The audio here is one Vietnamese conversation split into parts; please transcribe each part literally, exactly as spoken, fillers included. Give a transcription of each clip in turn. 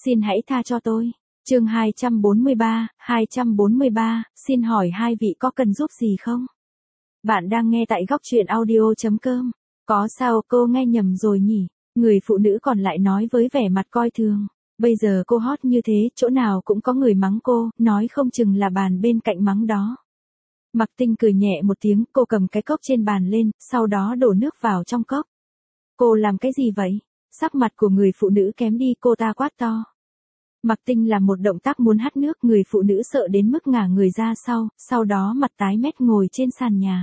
Xin hãy tha cho tôi. Chương hai trăm bốn mươi ba, hai trăm bốn mươi ba, xin hỏi hai vị có cần giúp gì không? Bạn đang nghe tại góc truyện audio chấm com. Có sao cô nghe nhầm rồi nhỉ? Người phụ nữ còn lại nói với vẻ mặt coi thường. Bây giờ cô hot như thế, chỗ nào cũng có người mắng cô, nói không chừng là bàn bên cạnh mắng đó. Mặc Tinh cười nhẹ một tiếng, cô cầm cái cốc trên bàn lên, sau đó đổ nước vào trong cốc. Cô làm cái gì vậy? Sắc mặt của người phụ nữ kém đi, cô ta quát to. Mặc Tinh làm một động tác muốn hắt nước, người phụ nữ sợ đến mức ngả người ra sau, sau đó mặt tái mét ngồi trên sàn nhà.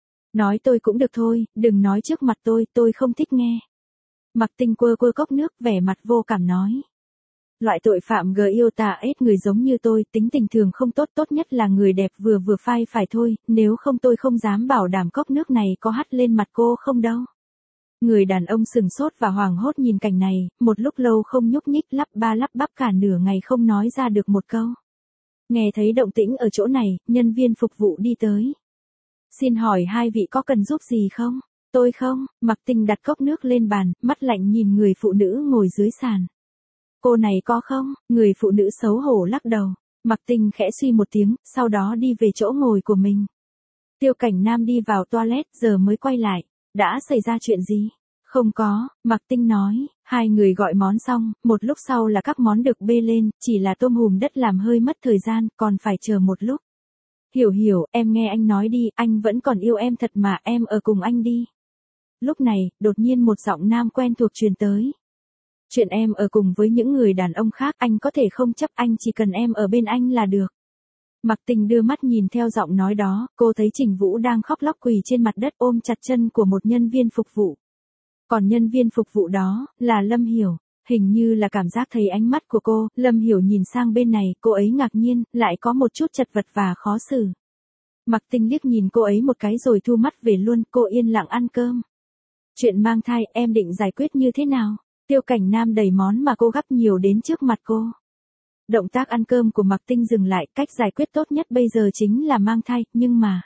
Nói tôi cũng được thôi, đừng nói trước mặt tôi, tôi không thích nghe. Mặc Tinh quơ quơ cốc nước, vẻ mặt vô cảm nói. Loại tội phạm gờ yêu tà ết người giống như tôi, tính tình thường không tốt, tốt nhất là người đẹp vừa vừa phai phải thôi, nếu không tôi không dám bảo đảm cốc nước này có hắt lên mặt cô không đâu. Người đàn ông sừng sốt và hoảng hốt nhìn cảnh này, một lúc lâu không nhúc nhích, lắp ba lắp bắp cả nửa ngày không nói ra được một câu. Nghe thấy động tĩnh ở chỗ này, nhân viên phục vụ đi tới. Xin hỏi hai vị có cần giúp gì không? Tôi không. Mặc Tinh đặt cốc nước lên bàn, mắt lạnh nhìn người phụ nữ ngồi dưới sàn. Cô này có không? Người phụ nữ xấu hổ lắc đầu. Mặc Tinh khẽ suy một tiếng, sau đó đi về chỗ ngồi của mình. Tiêu Cảnh Nam đi vào toilet giờ mới quay lại. Đã xảy ra chuyện gì? Không có, Mặc Tinh nói. Hai người gọi món xong, một lúc sau là các món được bê lên, chỉ là tôm hùm đất làm hơi mất thời gian, còn phải chờ một lúc. Hiểu hiểu, em nghe anh nói đi, anh vẫn còn yêu em thật mà, em ở cùng anh đi. Lúc này, đột nhiên một giọng nam quen thuộc truyền tới. Chuyện em ở cùng với những người đàn ông khác, anh có thể không chấp, anh chỉ cần em ở bên anh là được. Mặc Tình đưa mắt nhìn theo giọng nói đó, cô thấy Trình Vũ đang khóc lóc quỳ trên mặt đất ôm chặt chân của một nhân viên phục vụ. Còn nhân viên phục vụ đó, là Lâm Hiểu. Hình như là cảm giác thấy ánh mắt của cô, Lâm Hiểu nhìn sang bên này, cô ấy ngạc nhiên, lại có một chút chật vật và khó xử. Mặc Tinh liếc nhìn cô ấy một cái rồi thu mắt về luôn, cô yên lặng ăn cơm. Chuyện mang thai, em định giải quyết như thế nào? Tiêu Cảnh Nam đẩy món mà cô gắp nhiều đến trước mặt cô. Động tác ăn cơm của Mặc Tinh dừng lại, cách giải quyết tốt nhất bây giờ chính là mang thai, nhưng mà...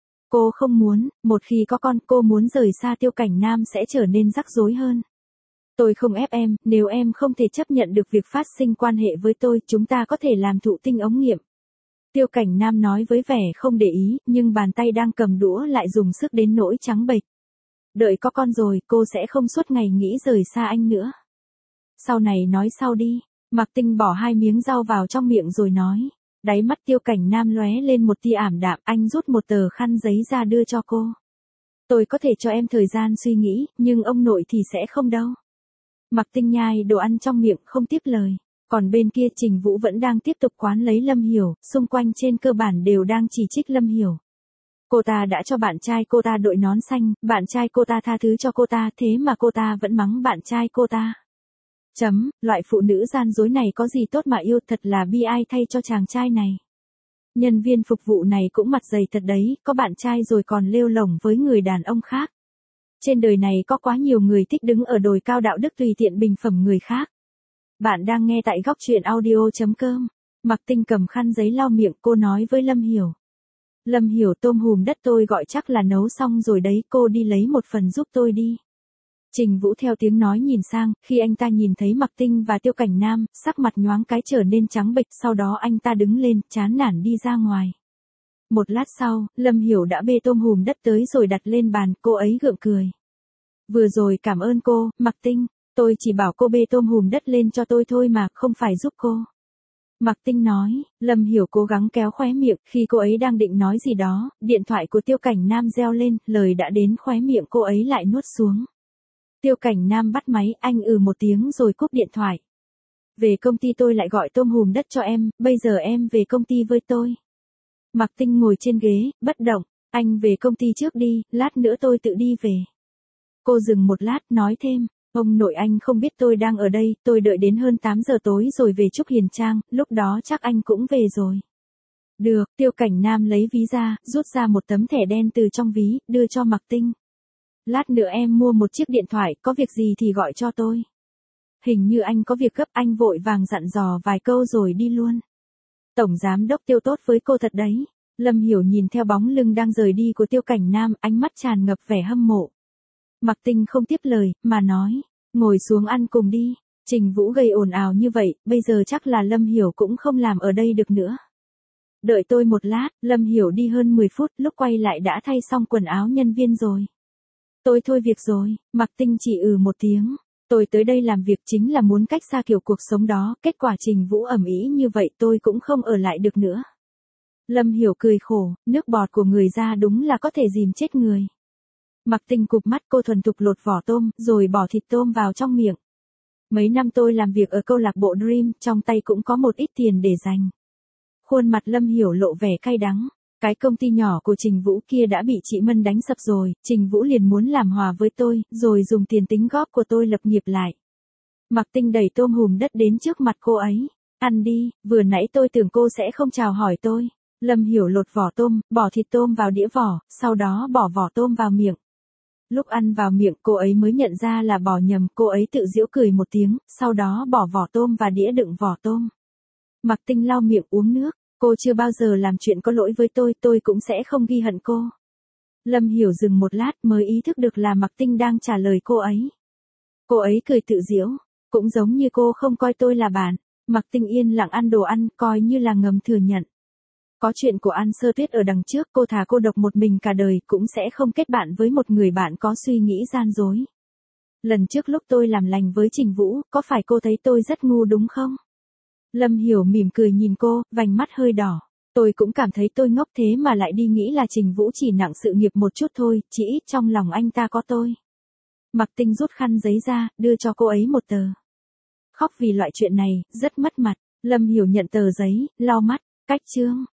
Cô không muốn, một khi có con, cô muốn rời xa Tiêu Cảnh Nam sẽ trở nên rắc rối hơn. Tôi không ép em, nếu em không thể chấp nhận được việc phát sinh quan hệ với tôi, chúng ta có thể làm thụ tinh ống nghiệm. Tiêu Cảnh Nam nói với vẻ không để ý, nhưng bàn tay đang cầm đũa lại dùng sức đến nỗi trắng bệch. Đợi có con rồi, cô sẽ không suốt ngày nghĩ rời xa anh nữa. Sau này nói sau đi. Mặc Tinh bỏ hai miếng rau vào trong miệng rồi nói. Đáy mắt Tiêu Cảnh Nam lóe lên một tia ảm đạm, anh rút một tờ khăn giấy ra đưa cho cô. Tôi có thể cho em thời gian suy nghĩ, nhưng ông nội thì sẽ không đâu. Mặc Tinh nhai đồ ăn trong miệng không tiếp lời. Còn bên kia Trình Vũ vẫn đang tiếp tục quán lấy Lâm Hiểu, xung quanh trên cơ bản đều đang chỉ trích Lâm Hiểu. Cô ta đã cho bạn trai cô ta đội nón xanh, bạn trai cô ta tha thứ cho cô ta, thế mà cô ta vẫn mắng bạn trai cô ta. Chấm, loại phụ nữ gian dối này có gì tốt mà yêu, thật là bi ai thay cho chàng trai này. Nhân viên phục vụ này cũng mặt dày thật đấy, có bạn trai rồi còn lêu lổng với người đàn ông khác. Trên đời này có quá nhiều người thích đứng ở đồi cao đạo đức tùy tiện bình phẩm người khác. Bạn đang nghe tại góc truyện audio chấm com. Mặc Tinh cầm khăn giấy lau miệng, cô nói với Lâm Hiểu. Lâm Hiểu, tôm hùm đất tôi gọi chắc là nấu xong rồi đấy, cô đi lấy một phần giúp tôi đi. Trình Vũ theo tiếng nói nhìn sang, khi anh ta nhìn thấy Mặc Tinh và Tiêu Cảnh Nam, sắc mặt nhoáng cái trở nên trắng bệch, sau đó anh ta đứng lên, chán nản đi ra ngoài. Một lát sau, Lâm Hiểu đã bê tôm hùm đất tới rồi đặt lên bàn, cô ấy gượng cười. Vừa rồi cảm ơn cô, Mặc Tinh, tôi chỉ bảo cô bê tôm hùm đất lên cho tôi thôi mà, không phải giúp cô. Mặc Tinh nói. Lâm Hiểu cố gắng kéo khóe miệng, khi cô ấy đang định nói gì đó, điện thoại của Tiêu Cảnh Nam reo lên, lời đã đến khóe miệng cô ấy lại nuốt xuống. Tiêu Cảnh Nam bắt máy, anh ừ một tiếng rồi cúp điện thoại. Về công ty tôi lại gọi tôm hùm đất cho em, bây giờ em về công ty với tôi. Mặc Tinh ngồi trên ghế, bất động, anh về công ty trước đi, lát nữa tôi tự đi về. Cô dừng một lát, nói thêm, ông nội anh không biết tôi đang ở đây, tôi đợi đến hơn tám giờ tối rồi về Trúc Hiền Trang, lúc đó chắc anh cũng về rồi. Được, Tiêu Cảnh Nam lấy ví ra, rút ra một tấm thẻ đen từ trong ví, đưa cho Mặc Tinh. Lát nữa em mua một chiếc điện thoại, có việc gì thì gọi cho tôi. Hình như anh có việc gấp, anh vội vàng dặn dò vài câu rồi đi luôn. Tổng giám đốc Tiêu tốt với cô thật đấy. Lâm Hiểu nhìn theo bóng lưng đang rời đi của Tiêu Cảnh Nam, ánh mắt tràn ngập vẻ hâm mộ. Mặc Tinh không tiếp lời, mà nói, ngồi xuống ăn cùng đi. Trình Vũ gây ồn ào như vậy, bây giờ chắc là Lâm Hiểu cũng không làm ở đây được nữa. Đợi tôi một lát, Lâm Hiểu đi hơn mười phút, lúc quay lại đã thay xong quần áo nhân viên rồi. Tôi thôi việc rồi, Mạc Tinh chỉ ừ một tiếng. Tôi tới đây làm việc chính là muốn cách xa kiểu cuộc sống đó, kết quả Trình Vũ ầm ĩ như vậy tôi cũng không ở lại được nữa. Lâm Hiểu cười khổ, nước bọt của người ra đúng là có thể dìm chết người. Mạc Tinh cụp mắt, cô thuần thục lột vỏ tôm, rồi bỏ thịt tôm vào trong miệng. Mấy năm tôi làm việc ở câu lạc bộ Dream, trong tay cũng có một ít tiền để dành. Khuôn mặt Lâm Hiểu lộ vẻ cay đắng. Cái công ty nhỏ của Trình Vũ kia đã bị chị Mân đánh sập rồi, Trình Vũ liền muốn làm hòa với tôi, rồi dùng tiền tính góp của tôi lập nghiệp lại. Mạc Tinh đẩy tôm hùm đất đến trước mặt cô ấy. Ăn đi, vừa nãy tôi tưởng cô sẽ không chào hỏi tôi. Lâm Hiểu lột vỏ tôm, bỏ thịt tôm vào đĩa vỏ, sau đó bỏ vỏ tôm vào miệng. Lúc ăn vào miệng cô ấy mới nhận ra là bỏ nhầm, cô ấy tự giễu cười một tiếng, sau đó bỏ vỏ tôm và đĩa đựng vỏ tôm. Mạc Tinh lau miệng uống nước. Cô chưa bao giờ làm chuyện có lỗi với tôi, tôi cũng sẽ không ghi hận cô. Lâm Hiểu dừng một lát mới ý thức được là Mạc Tinh đang trả lời cô ấy. Cô ấy cười tự giễu, cũng giống như cô không coi tôi là bạn. Mạc Tinh yên lặng ăn đồ ăn, coi như là ngầm thừa nhận. Có chuyện của An Sơ Tuyết ở đằng trước, cô thà cô độc một mình cả đời cũng sẽ không kết bạn với một người bạn có suy nghĩ gian dối. Lần trước lúc tôi làm lành với Trình Vũ, có phải cô thấy tôi rất ngu đúng không? Lâm Hiểu mỉm cười nhìn cô, vành mắt hơi đỏ. Tôi cũng cảm thấy tôi ngốc thế mà lại đi nghĩ là Trình Vũ chỉ nặng sự nghiệp một chút thôi, chỉ ít trong lòng anh ta có tôi. Mạc Tinh rút khăn giấy ra, đưa cho cô ấy một tờ. Khóc vì loại chuyện này, rất mất mặt. Lâm Hiểu nhận tờ giấy, lau mắt, cách chương.